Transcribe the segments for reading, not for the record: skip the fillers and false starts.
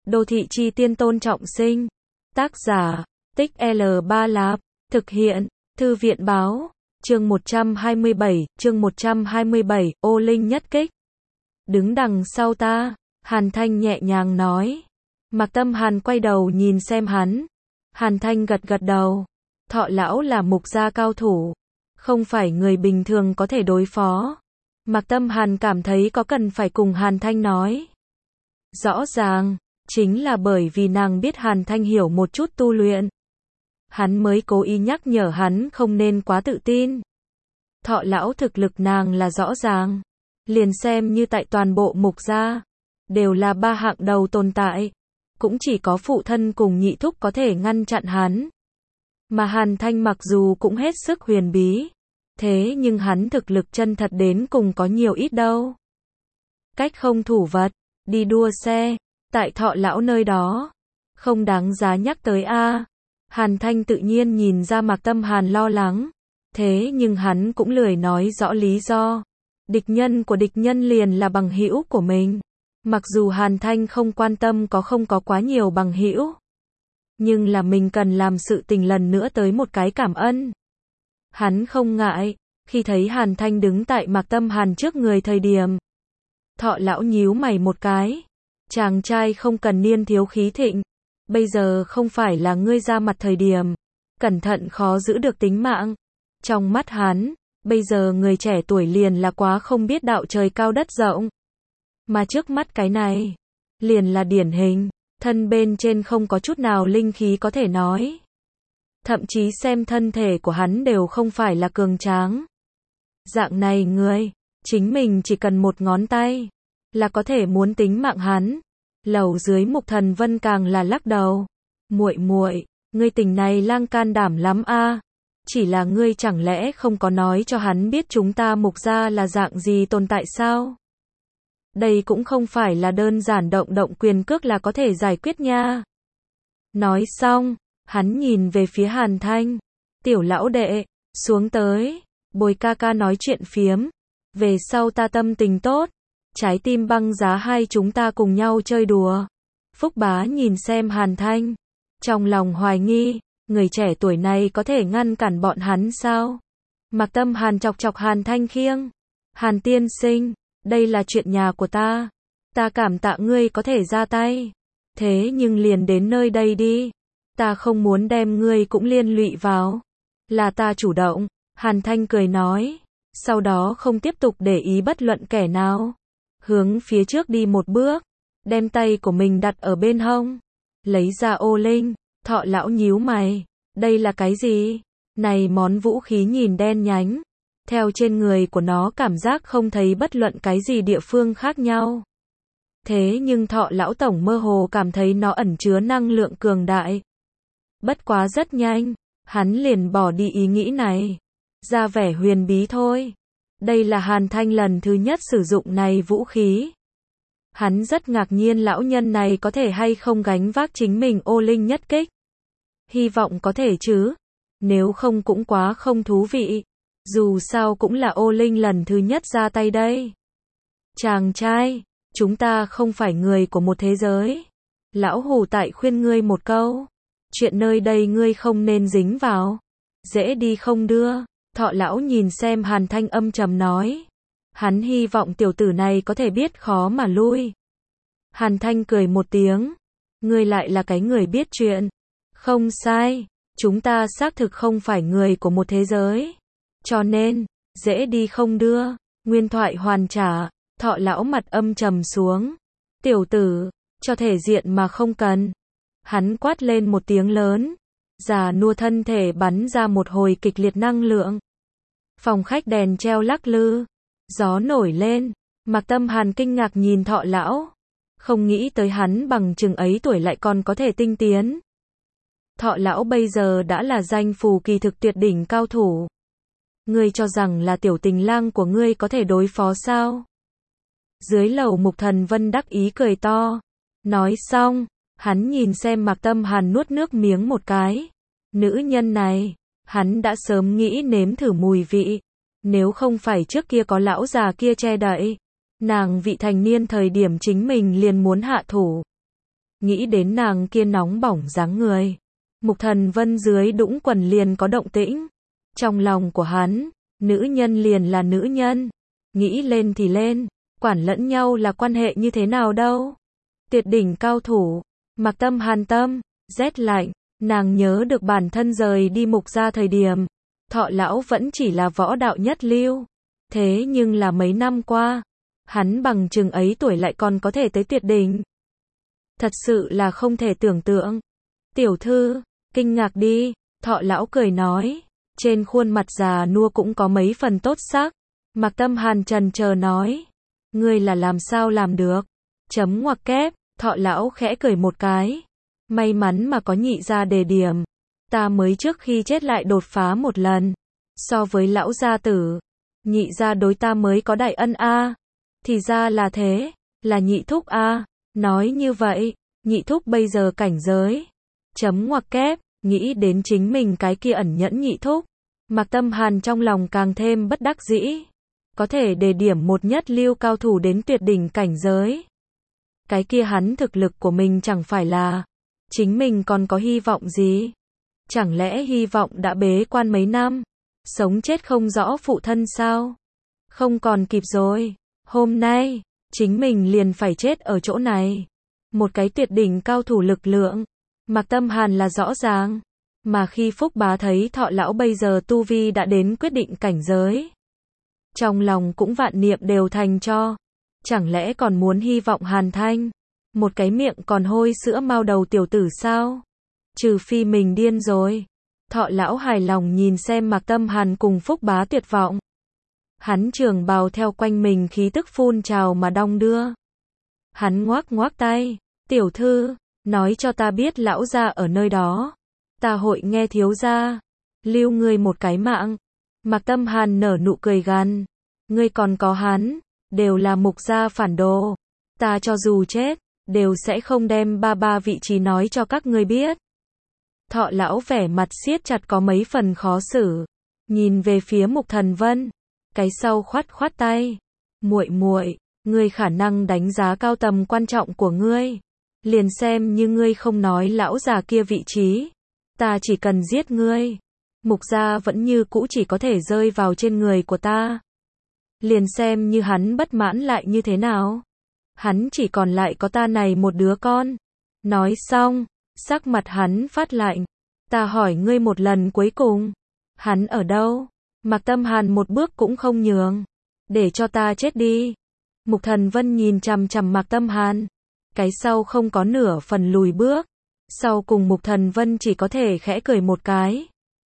Đô thị chi tiên Tôn Trọng Sinh. Tác giả, Tích L3 Lạp. Thực hiện, Thư viện báo. Chương 127, ô linh nhất kích. Đứng đằng sau ta, Hàn Thanh nhẹ nhàng nói. Mạc Tâm Hàn quay đầu nhìn xem hắn. Hàn Thanh gật gật đầu. Thọ lão là mục gia cao thủ, không phải người bình thường có thể đối phó. Mạc Tâm Hàn cảm thấy có cần phải cùng Hàn Thanh nói. Rõ ràng, chính là bởi vì nàng biết Hàn Thanh hiểu một chút tu luyện. Hắn mới cố ý nhắc nhở hắn không nên quá tự tin. Thọ lão thực lực nàng là rõ ràng. Liền xem như tại toàn bộ mục gia, đều là ba hạng đầu tồn tại. Cũng chỉ có phụ thân cùng nhị thúc có thể ngăn chặn hắn. Mà Hàn Thanh mặc dù cũng hết sức huyền bí, thế nhưng hắn thực lực chân thật đến cùng có nhiều ít đâu. Cách không thủ vật, đi đua xe, tại Thọ lão nơi đó, không đáng giá nhắc tới a. Hàn Thanh tự nhiên nhìn ra Mạc Tâm Hàn lo lắng, thế nhưng hắn cũng lười nói rõ lý do. Địch nhân của địch nhân liền là bằng hữu của mình. Mặc dù Hàn Thanh không quan tâm không có quá nhiều bằng hữu, nhưng là mình cần làm sự tình lần nữa tới một cái cảm ơn. Hắn không ngại, khi thấy Hàn Thanh đứng tại Mạc Tâm Hàn trước người thời điểm. Thọ lão nhíu mày một cái. Chàng trai không cần niên thiếu khí thịnh. Bây giờ không phải là ngươi ra mặt thời điểm. Cẩn thận khó giữ được tính mạng. Trong mắt hắn, bây giờ người trẻ tuổi liền là quá không biết đạo trời cao đất rộng. Mà trước mắt cái này, liền là điển hình. Thân bên trên không có chút nào linh khí có thể nói. Thậm chí xem thân thể của hắn đều không phải là cường tráng. Dạng này người, chính mình chỉ cần một ngón tay, là có thể muốn tính mạng hắn. Lầu dưới Mục Thần Vân càng là lắc đầu. Muội muội, ngươi tình này lang can đảm lắm a. Chỉ là ngươi chẳng lẽ không có nói cho hắn biết chúng ta Mục gia là dạng gì tồn tại sao? Đây cũng không phải là đơn giản động quyền cước là có thể giải quyết nha. Nói xong, hắn nhìn về phía Hàn Thanh. Tiểu lão đệ, xuống tới, bồi ca ca nói chuyện phiếm. Về sau ta tâm tình tốt, trái tim băng giá hai chúng ta cùng nhau chơi đùa. Phúc Bá nhìn xem Hàn Thanh, trong lòng hoài nghi, người trẻ tuổi này có thể ngăn cản bọn hắn sao? Mạc Tâm Hàn chọc chọc Hàn Thanh khiêng. Hàn tiên sinh, đây là chuyện nhà của ta. Ta cảm tạ ngươi có thể ra tay. Thế nhưng liền đến nơi đây đi. Ta không muốn đem ngươi cũng liên lụy vào. Là ta chủ động. Hàn Thanh cười nói. Sau đó không tiếp tục để ý bất luận kẻ nào. Hướng phía trước đi một bước. Đem tay của mình đặt ở bên hông. Lấy ra ô linh. Thọ lão nhíu mày. Đây là cái gì? Này món vũ khí nhìn đen nhánh. Theo trên người của nó cảm giác không thấy bất luận cái gì địa phương khác nhau. Thế nhưng Thọ lão tổng mơ hồ cảm thấy nó ẩn chứa năng lượng cường đại. Bất quá rất nhanh, hắn liền bỏ đi ý nghĩ này. Ra vẻ huyền bí thôi. Đây là Hàn Thanh lần thứ nhất sử dụng này vũ khí. Hắn rất ngạc nhiên lão nhân này có thể hay không gánh vác chính mình ô linh nhất kích. Hy vọng có thể chứ. Nếu không cũng quá không thú vị. Dù sao cũng là ô linh lần thứ nhất ra tay đây. Chàng trai, chúng ta không phải người của một thế giới. Lão hù tại khuyên ngươi một câu. Chuyện nơi đây ngươi không nên dính vào. Dễ đi không đưa. Thọ lão nhìn xem Hàn Thanh âm trầm nói. Hắn hy vọng tiểu tử này có thể biết khó mà lui. Hàn Thanh cười một tiếng. Ngươi lại là cái người biết chuyện. Không sai, chúng ta xác thực không phải người của một thế giới. Cho nên, dễ đi không đưa. Nguyên thoại hoàn trả. Thọ lão mặt âm trầm xuống. Tiểu tử, cho thể diện mà không cần. Hắn quát lên một tiếng lớn. Già nua thân thể bắn ra một hồi kịch liệt năng lượng. Phòng khách đèn treo lắc lư. Gió nổi lên. Mạc Tâm Hàn kinh ngạc nhìn Thọ lão. Không nghĩ tới hắn bằng chừng ấy tuổi lại còn có thể tinh tiến. Thọ lão bây giờ đã là danh phù kỳ thực tuyệt đỉnh cao thủ. Ngươi cho rằng là tiểu tình lang của ngươi có thể đối phó sao? Dưới lầu Mục Thần Vân đắc ý cười to. Nói xong, hắn nhìn xem Mạc Tâm Hàn nuốt nước miếng một cái. Nữ nhân này, hắn đã sớm nghĩ nếm thử mùi vị. Nếu không phải trước kia có lão già kia che đậy, nàng vị thành niên thời điểm chính mình liền muốn hạ thủ. nghĩ đến nàng kia nóng bỏng dáng người. Mục Thần Vân dưới đũng quần liền có động tĩnh. Trong lòng của hắn, nữ nhân liền là nữ nhân. Nghĩ lên thì lên, quản lẫn nhau là quan hệ như thế nào đâu. Tuyệt đỉnh cao thủ, Mạc Tâm Hàn tâm, rét lạnh, nàng nhớ được bản thân rời đi Mục gia thời điểm. Thọ lão vẫn chỉ là võ đạo nhất lưu. Thế nhưng là mấy năm qua, hắn bằng chừng ấy tuổi lại còn có thể tới tuyệt đỉnh. Thật sự là không thể tưởng tượng. Tiểu thư, kinh ngạc đi, Thọ lão cười nói. Trên khuôn mặt già nua cũng có mấy phần tốt sắc. Mạc Tâm Hàn trần chờ nói. Ngươi là làm sao làm được? Chấm ngoặc kép, Thọ lão khẽ cười một cái. May mắn mà có nhị gia đề điểm. Ta mới trước khi chết lại đột phá một lần. So với lão gia tử, nhị gia đối ta mới có đại ân a. Thì ra là thế, là nhị thúc a. Nói như vậy, nhị thúc bây giờ cảnh giới. Chấm ngoặc kép, nghĩ đến chính mình cái kia ẩn nhẫn nhị thúc. Mạc Tâm Hàn trong lòng càng thêm bất đắc dĩ. Có thể đề điểm một nhất lưu cao thủ đến tuyệt đỉnh cảnh giới. Cái kia hắn thực lực của mình chẳng phải là, chính mình còn có hy vọng gì? Chẳng lẽ hy vọng đã bế quan mấy năm, sống chết không rõ phụ thân sao? Không còn kịp rồi, hôm nay, chính mình liền phải chết ở chỗ này. Một cái tuyệt đỉnh cao thủ lực lượng, Mạc Tâm Hàn là rõ ràng. Mà khi Phúc Bá thấy Thọ lão bây giờ tu vi đã đến quyết định cảnh giới, trong lòng cũng vạn niệm đều thành cho. Chẳng lẽ còn muốn hy vọng Hàn Thanh, một cái miệng còn hôi sữa mao đầu tiểu tử sao? Trừ phi mình điên rồi. Thọ lão hài lòng nhìn xem Mạc Tâm Hàn cùng Phúc Bá tuyệt vọng. Hắn trường bào theo quanh mình khí tức phun trào mà đong đưa. Hắn ngoác ngoác tay, tiểu thư, nói cho ta biết lão gia ở nơi đó. Ta hội nghe thiếu gia, lưu ngươi một cái mạng. Mạc Tâm Hàn nở nụ cười gằn. Ngươi còn có hắn, đều là Mục gia phản đồ. Ta cho dù chết, đều sẽ không đem ba vị trí nói cho các ngươi biết. Thọ lão vẻ mặt siết chặt có mấy phần khó xử. Nhìn về phía Mục Thần Vân. Cái sau khoát khoát tay. Muội muội, ngươi khả năng đánh giá cao tầm quan trọng của ngươi. Liền xem như ngươi không nói lão già kia vị trí. Ta chỉ cần giết ngươi. Mục gia vẫn như cũ chỉ có thể rơi vào trên người của ta. Liền xem như hắn bất mãn lại như thế nào. Hắn chỉ còn lại có ta này một đứa con. Nói xong, sắc mặt hắn phát lạnh. Ta hỏi ngươi một lần cuối cùng. Hắn ở đâu? Mạc Tâm Hàn một bước cũng không nhường. Để cho ta chết đi. Mục Thần Vân nhìn chằm chằm Mạc Tâm Hàn. Cái sau không có nửa phần lùi bước. Sau cùng Mục Thần Vân chỉ có thể khẽ cười một cái.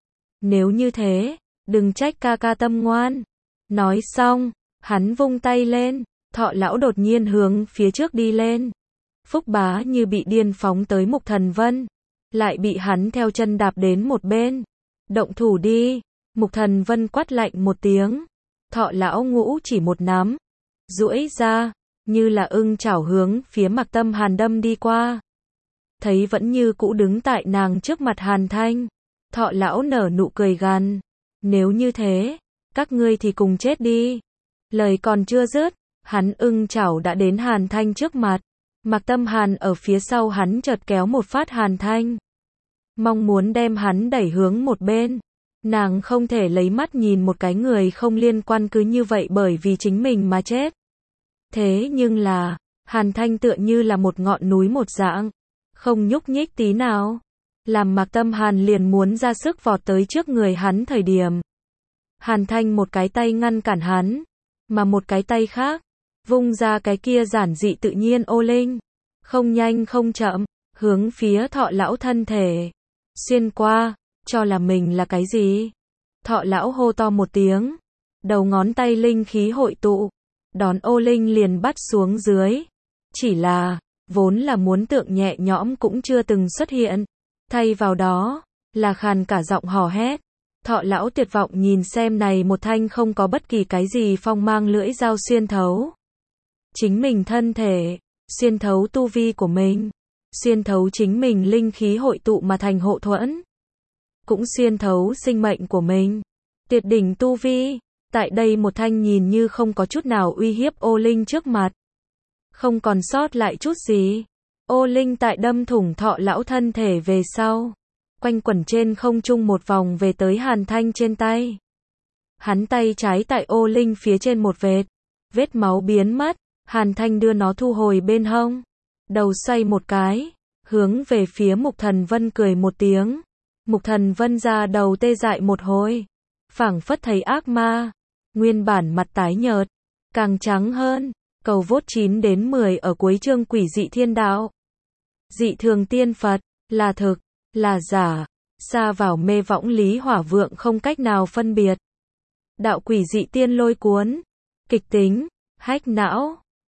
Nếu như thế, đừng trách ca ca tâm ngoan. Nói xong, hắn vung tay lên. Thọ lão đột nhiên hướng phía trước đi lên. Phúc Bá như bị điên phóng tới Mục Thần Vân. Lại bị hắn theo chân đạp đến một bên. Động thủ đi. Mục Thần Vân quát lạnh một tiếng. Thọ lão ngũ chỉ một nắm. Duỗi ra, như là ưng chảo hướng phía Mạc Tâm Hàn đâm đi qua. Thấy vẫn như cũ đứng tại nàng trước mặt Hàn Thanh. Thọ lão nở nụ cười gằn. Nếu như thế, các ngươi thì cùng chết đi. Lời còn chưa dứt, hắn ưng chảo đã đến Hàn Thanh trước mặt. Mạc Tâm Hàn ở phía sau hắn chợt kéo một phát Hàn Thanh. Mong muốn đem hắn đẩy hướng một bên. Nàng không thể lấy mắt nhìn một cái người không liên quan cứ như vậy bởi vì chính mình mà chết. Thế nhưng là, Hàn Thanh tựa như là một ngọn núi một dạng. Không nhúc nhích tí nào. Làm Mạc Tâm Hàn liền muốn ra sức vọt tới trước người hắn thời điểm. Hàn Thanh một cái tay ngăn cản hắn. Mà một cái tay khác, vung ra cái kia giản dị tự nhiên ô linh. Không nhanh không chậm, hướng phía Thọ lão thân thể. Xuyên qua, cho là mình là cái gì? Thọ lão hô to một tiếng. Đầu ngón tay linh khí hội tụ. Đón ô linh liền bắt xuống dưới. Chỉ là, vốn là muốn tượng nhẹ nhõm cũng chưa từng xuất hiện. Thay vào đó, là khàn cả giọng hò hét. Thọ lão tuyệt vọng nhìn xem này một thanh không có bất kỳ cái gì phong mang lưỡi dao xuyên thấu. Chính mình thân thể, xuyên thấu tu vi của mình. Xuyên thấu chính mình linh khí hội tụ mà thành hộ thuẫn. Cũng xuyên thấu sinh mệnh của mình. Tuyệt đỉnh tu vi. Tại đây một thanh nhìn như không có chút nào uy hiếp ô linh trước mặt. Không còn sót lại chút gì. Ô linh tại đâm thủng thọ lão thân thể về sau. Quanh quẩn trên không trung một vòng về tới Hàn Thanh trên tay. Hắn tay trái tại ô linh phía trên một vệt. Vết máu biến mất. Hàn Thanh đưa nó thu hồi bên hông. Đầu xoay một cái. Hướng về phía Mục Thần Vân cười một tiếng. Mục Thần Vân ra đầu tê dại một hồi. Phảng phất thấy ác ma. Nguyên bản mặt tái nhợt. Càng trắng hơn. Cầu vốt 9 đến 10 ở cuối chương Quỷ dị thiên đạo. Dị thường tiên Phật. Là thực. Là giả. Xa vào mê võng Lý Hỏa Vượng không cách nào phân biệt. Đạo quỷ dị tiên lôi cuốn. Kịch tính. Hách não.